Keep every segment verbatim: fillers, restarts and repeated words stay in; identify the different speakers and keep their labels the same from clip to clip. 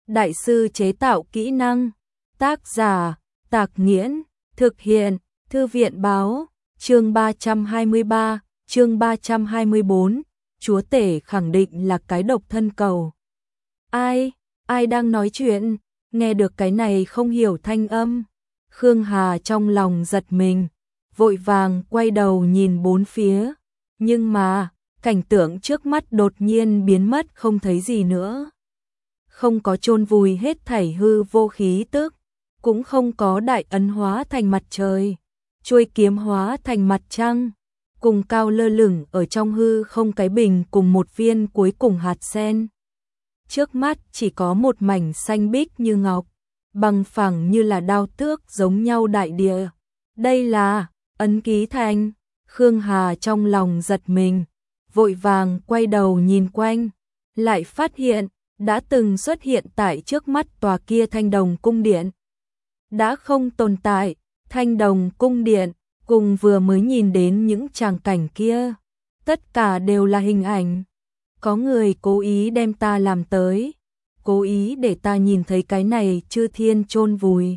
Speaker 1: đại sư chế tạo kỹ năng. Tác giả, Tạc Nghiễn, thực hiện, Thư viện báo, chương ba trăm hai mươi ba, chương ba trăm hai mươi bốn, chúa tể khẳng định là cái độc thân cầu. Ai, ai đang nói chuyện, nghe được cái này không hiểu thanh âm. Khương Hà trong lòng giật mình, vội vàng quay đầu nhìn bốn phía, nhưng mà, cảnh tượng trước mắt đột nhiên biến mất không thấy gì nữa. Không có chôn vùi hết thảy hư vô khí tức, cũng không có đại ấn hóa thành mặt trời, chuôi kiếm hóa thành mặt trăng, cùng cao lơ lửng ở trong hư không cái bình cùng một viên cuối cùng hạt sen. Trước mắt chỉ có một mảnh xanh biếc như ngọc, bằng phẳng như là đao tước giống nhau đại địa. Đây là ấn ký thành. Khương Hà trong lòng giật mình, vội vàng quay đầu nhìn quanh, lại phát hiện đã từng xuất hiện tại trước mắt tòa kia Thanh Đồng cung điện đã không tồn tại. Thanh Đồng cung điện cùng vừa mới nhìn đến những tràng cảnh kia, tất cả đều là hình ảnh. Có người cố ý đem ta làm tới, cố ý để ta nhìn thấy cái này chư thiên chôn vùi,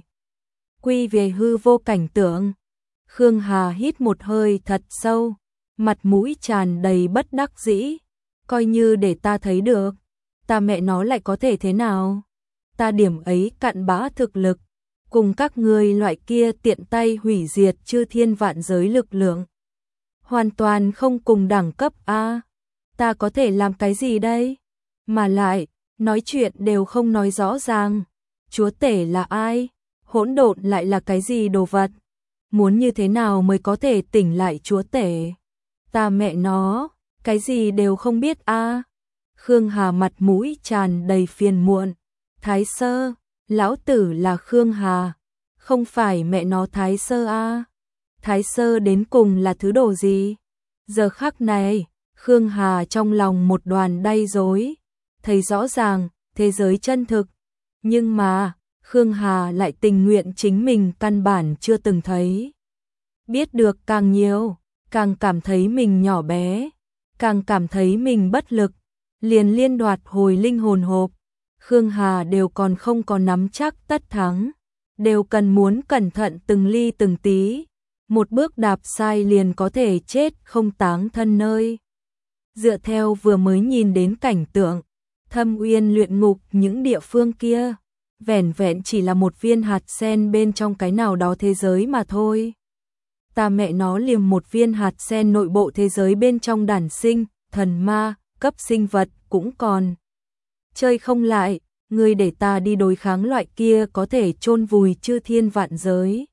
Speaker 1: quy về hư vô cảnh tượng. Khương Hà hít một hơi thật sâu, mặt mũi tràn đầy bất đắc dĩ, coi như để ta thấy được, ta mẹ nó lại có thể thế nào? Ta điểm ấy cặn bã thực lực, cùng các ngươi loại kia tiện tay hủy diệt chư thiên vạn giới lực lượng, hoàn toàn không cùng đẳng cấp a. Ta có thể làm cái gì đây? Mà lại, nói chuyện đều không nói rõ ràng. Chúa tể là ai? Hỗn độn lại là cái gì đồ vật? Muốn như thế nào mới có thể tỉnh lại chúa tể? Ta mẹ nó, cái gì đều không biết a. Khương Hà mặt mũi tràn đầy phiền muộn. Thái sơ, lão tử là Khương Hà, không phải mẹ nó Thái sơ a. Thái sơ đến cùng là thứ đồ gì? Giờ khắc này, Khương Hà trong lòng một đoàn đay rối, thấy rõ ràng thế giới chân thực, nhưng mà Khương Hà lại tình nguyện chính mình căn bản chưa từng thấy. Biết được càng nhiều, càng cảm thấy mình nhỏ bé, càng cảm thấy mình bất lực, liền liên đoạt hồi linh hồn hộp. Khương Hà đều còn không có nắm chắc tất thắng, đều cần muốn cẩn thận từng ly từng tí, một bước đạp sai liền có thể chết không táng thân nơi. Dựa theo vừa mới nhìn đến cảnh tượng, Thâm Uyên luyện ngục những địa phương kia, vẻn vẹn chỉ là một viên hạt sen bên trong cái nào đó thế giới mà thôi. Ta mẹ nó liềm một viên hạt sen nội bộ thế giới bên trong đản sinh, thần ma, cấp sinh vật cũng còn. Chơi không lại, ngươi để ta đi đối kháng loại kia có thể chôn vùi chư thiên vạn giới.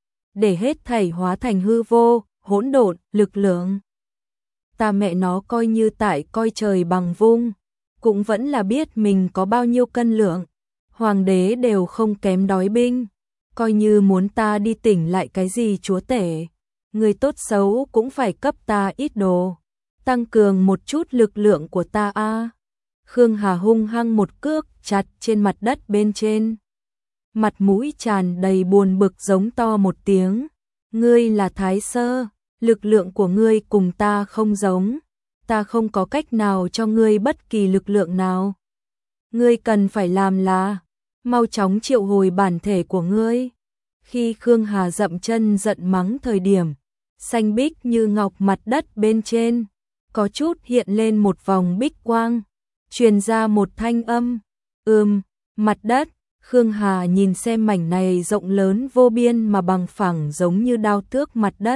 Speaker 1: Để hết thảy hóa thành hư vô, hỗn độn, lực lượng. Ta mẹ nó coi như tại coi trời bằng vung, cũng vẫn là biết mình có bao nhiêu cân lượng. Hoàng đế đều không kém đói binh, coi như muốn ta đi tỉnh lại cái gì chúa tể, người tốt xấu cũng phải cấp ta ít đồ, tăng cường một chút lực lượng của ta a. Khương Hà hung hăng một cước chặt trên mặt đất bên trên, mặt mũi tràn đầy buồn bực giống to một tiếng, ngươi là Thái sơ, lực lượng của ngươi cùng ta không giống, ta không có cách nào cho ngươi bất kỳ lực lượng nào. Ngươi cần phải làm là mau chóng triệu hồi bản thể của ngươi. Khi Khương Hà dậm chân giận mắng thời điểm, xanh biếc như ngọc mặt đất bên trên, có chút hiện lên một vòng bích quang, truyền ra một thanh âm, ừm, mặt đất. Khương Hà nhìn xem mảnh này rộng lớn vô biên mà bằng phẳng giống như đao tước mặt đất.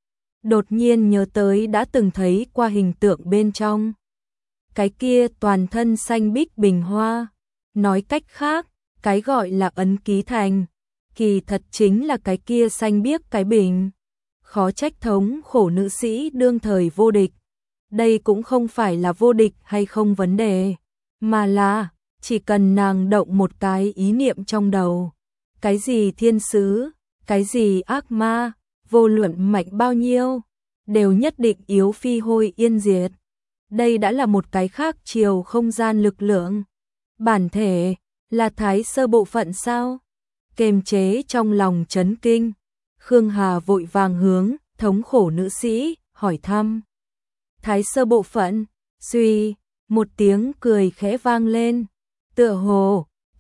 Speaker 1: Đột nhiên nhớ tới đã từng thấy qua hình tượng bên trong. Cái kia toàn thân xanh biếc bình hoa, nói cách khác, cái gọi là ấn ký thành, kỳ thật chính là cái kia xanh biếc cái bình. Khó trách thống khổ nữ sĩ đương thời vô địch. Đây cũng không phải là vô địch hay không vấn đề, mà là chỉ cần nàng động một cái ý niệm trong đầu. Cái gì thiên sứ, cái gì ác ma, vô luận mạnh bao nhiêu, đều nhất định yếu phi hôi yên diệt. Đây đã là một cái khác chiều không gian lực lượng. Bản thể là Thái sơ bộ phận sao? Kềm chế trong lòng chấn kinh, Khương Hà vội vàng hướng thống khổ nữ sĩ hỏi thăm. Thái sơ bộ phận, suy, một tiếng cười khẽ vang lên, tựa hồ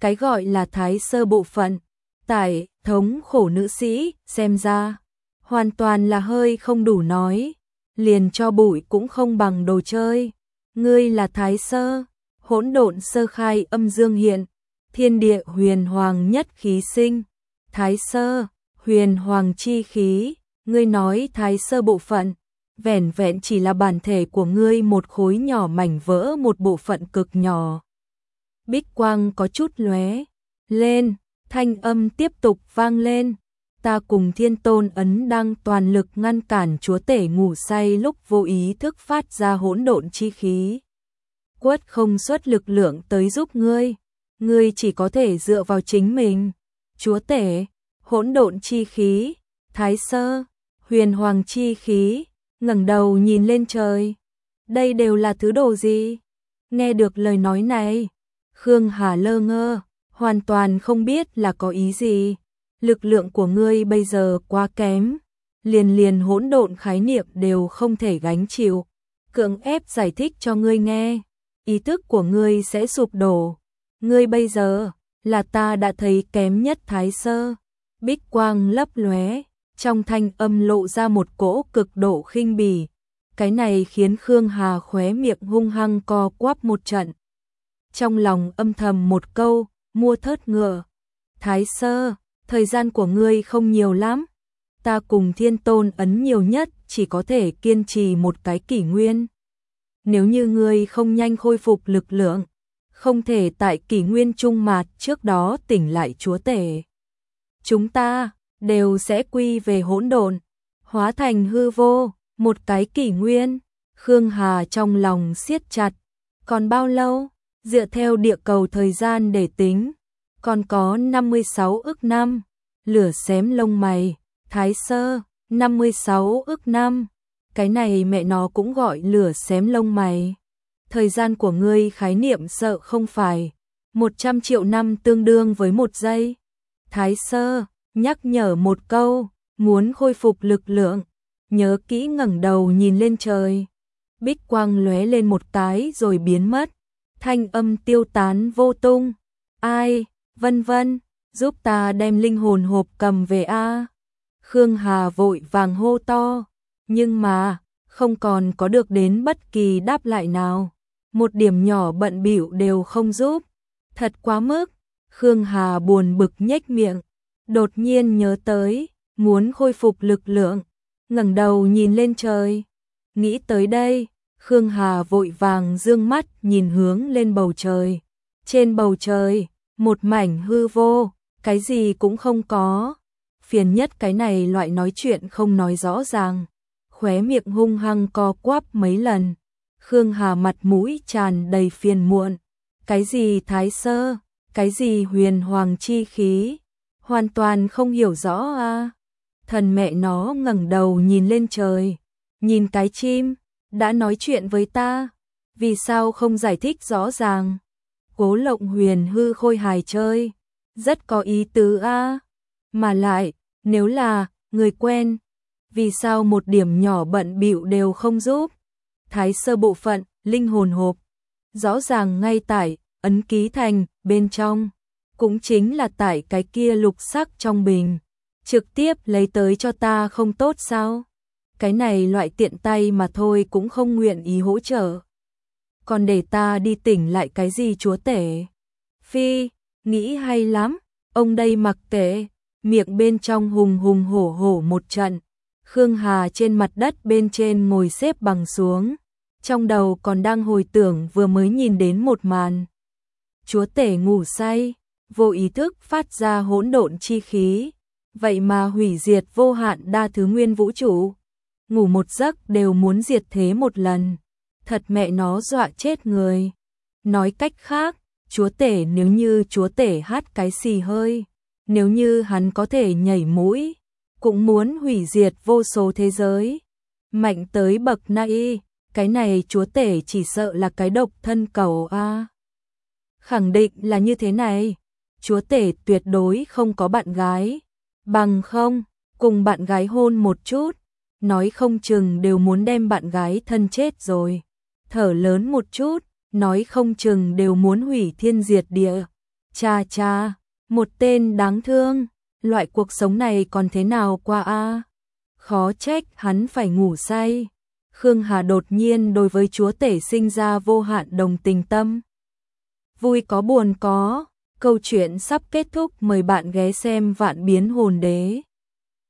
Speaker 1: Cái gọi là thái sơ bộ phận, tại thống khổ nữ sĩ, xem ra hoàn toàn là hơi không đủ nói, liền cho bụi cũng không bằng đồ chơi. Ngươi là thái sơ, hỗn độn sơ khai âm dương hiện, thiên địa huyền hoàng nhất khí sinh. Thái sơ, huyền hoàng chi khí, ngươi nói thái sơ bộ phận, vẻn vẹn chỉ là bản thể của ngươi một khối nhỏ mảnh vỡ, một bộ phận cực nhỏ. Bích quang có chút lóe lên, thanh âm tiếp tục vang lên. Ta cùng Thiên Tôn ấn đang toàn lực ngăn cản chúa tể ngủ say lúc vô ý thức phát ra hỗn độn chi khí. Quất không xuất lực lượng tới giúp ngươi, ngươi chỉ có thể dựa vào chính mình. Chúa tể, hỗn độn chi khí, thái sơ, huyền hoàng chi khí, ngẩng đầu nhìn lên trời. Đây đều là thứ đồ gì? Nghe được lời nói này, Khương Hà lơ ngơ, hoàn toàn không biết là có ý gì. Lực lượng của ngươi bây giờ quá kém, liền liền hỗn độn khái niệm đều không thể gánh chịu. Cưỡng ép giải thích cho ngươi nghe, ý thức của ngươi sẽ sụp đổ. Ngươi bây giờ là ta đã thấy kém nhất thái sơ. Bích quang lấp lóe, trong thanh âm lộ ra một cỗ cực độ khinh bỉ. Cái này khiến Khương Hà khóe miệng hung hăng co quắp một trận. Trong lòng âm thầm một câu, mua thớt ngựa. Thái sơ, thời gian của ngươi không nhiều lắm. Ta cùng Thiên Tôn ấn nhiều nhất chỉ có thể kiên trì một cái kỷ nguyên. Nếu như ngươi không nhanh khôi phục lực lượng, không thể tại kỷ nguyên trung mạt trước đó tỉnh lại chúa tể, chúng ta đều sẽ quy về hỗn độn, hóa thành hư vô, một cái kỷ nguyên. Khương Hà trong lòng siết chặt, còn bao lâu? Dựa theo địa cầu thời gian để tính, còn có năm mươi sáu ức năm. Lửa xém lông mày, thái sơ, năm mươi sáu ức năm. Cái này mẹ nó cũng gọi lửa xém lông mày. Thời gian của ngươi khái niệm sợ không phải một trăm triệu năm tương đương với một giây. Thái sơ, nhắc nhở một câu, muốn khôi phục lực lượng, nhớ kỹ ngẩng đầu nhìn lên trời. Bích quang lóe lên một cái rồi biến mất, thanh âm tiêu tán vô tung. Ai, vân vân, giúp ta đem linh hồn hộp cầm về a. Khương Hà vội vàng hô to, nhưng mà không còn có được đến bất kỳ đáp lại nào. Một điểm nhỏ bận bịu đều không giúp. Thật quá mức. Khương Hà buồn bực nhếch miệng, đột nhiên nhớ tới, muốn khôi phục lực lượng, ngẩng đầu nhìn lên trời. Nghĩ tới đây, Khương Hà vội vàng dương mắt nhìn hướng lên bầu trời. Trên bầu trời, một mảnh hư vô, cái gì cũng không có. Phiền nhất cái này loại nói chuyện không nói rõ ràng. Khóe miệng hung hăng co quắp mấy lần. Khương Hà mặt mũi tràn đầy phiền muộn. Cái gì thái sơ, cái gì huyền hoàng chi khí, hoàn toàn không hiểu rõ a. Thần mẹ nó ngẩng đầu nhìn lên trời, nhìn cái chim, đã nói chuyện với ta, vì sao không giải thích rõ ràng? Cố Lộng Huyền hư khôi hài chơi, rất có ý tứ a. Mà lại, nếu là người quen, vì sao một điểm nhỏ bận bịu đều không giúp? Thái sơ bộ phận, linh hồn hộp, rõ ràng ngay tại ấn ký thành bên trong, cũng chính là tại cái kia lục sắc trong bình, trực tiếp lấy tới cho ta không tốt sao? Cái này loại tiện tay mà thôi cũng không nguyện ý hỗ trợ. Còn để ta đi tỉnh lại cái gì chúa tể? Phi, nghĩ hay lắm, ông đây mặc kệ, miệng bên trong hùng hùng hổ hổ một trận. Khương Hà trên mặt đất bên trên ngồi xếp bằng xuống, trong đầu còn đang hồi tưởng vừa mới nhìn đến một màn. Chúa tể ngủ say, vô ý thức phát ra hỗn độn chi khí, vậy mà hủy diệt vô hạn đa thứ nguyên vũ trụ. Ngủ một giấc đều muốn diệt thế một lần, thật mẹ nó dọa chết người. Nói cách khác, chúa tể nếu như chúa tể hát cái xì hơi, nếu như hắn có thể nhảy mũi, cũng muốn hủy diệt vô số thế giới. Mạnh tới bậc này, cái này chúa tể chỉ sợ là cái độc thân cầu a. Khẳng định là như thế này, chúa tể tuyệt đối không có bạn gái, bằng không, cùng bạn gái hôn một chút, nói không chừng đều muốn đem bạn gái thân chết rồi. Thở lớn một chút, nói không chừng đều muốn hủy thiên diệt địa. Cha cha, một tên đáng thương, loại cuộc sống này còn thế nào qua a? Khó trách hắn phải ngủ say. Khương Hà đột nhiên đối với chúa tể sinh ra vô hạn đồng tình tâm. Vui có buồn có, câu chuyện sắp kết thúc, mời bạn ghé xem Vạn Biến Hồn Đế.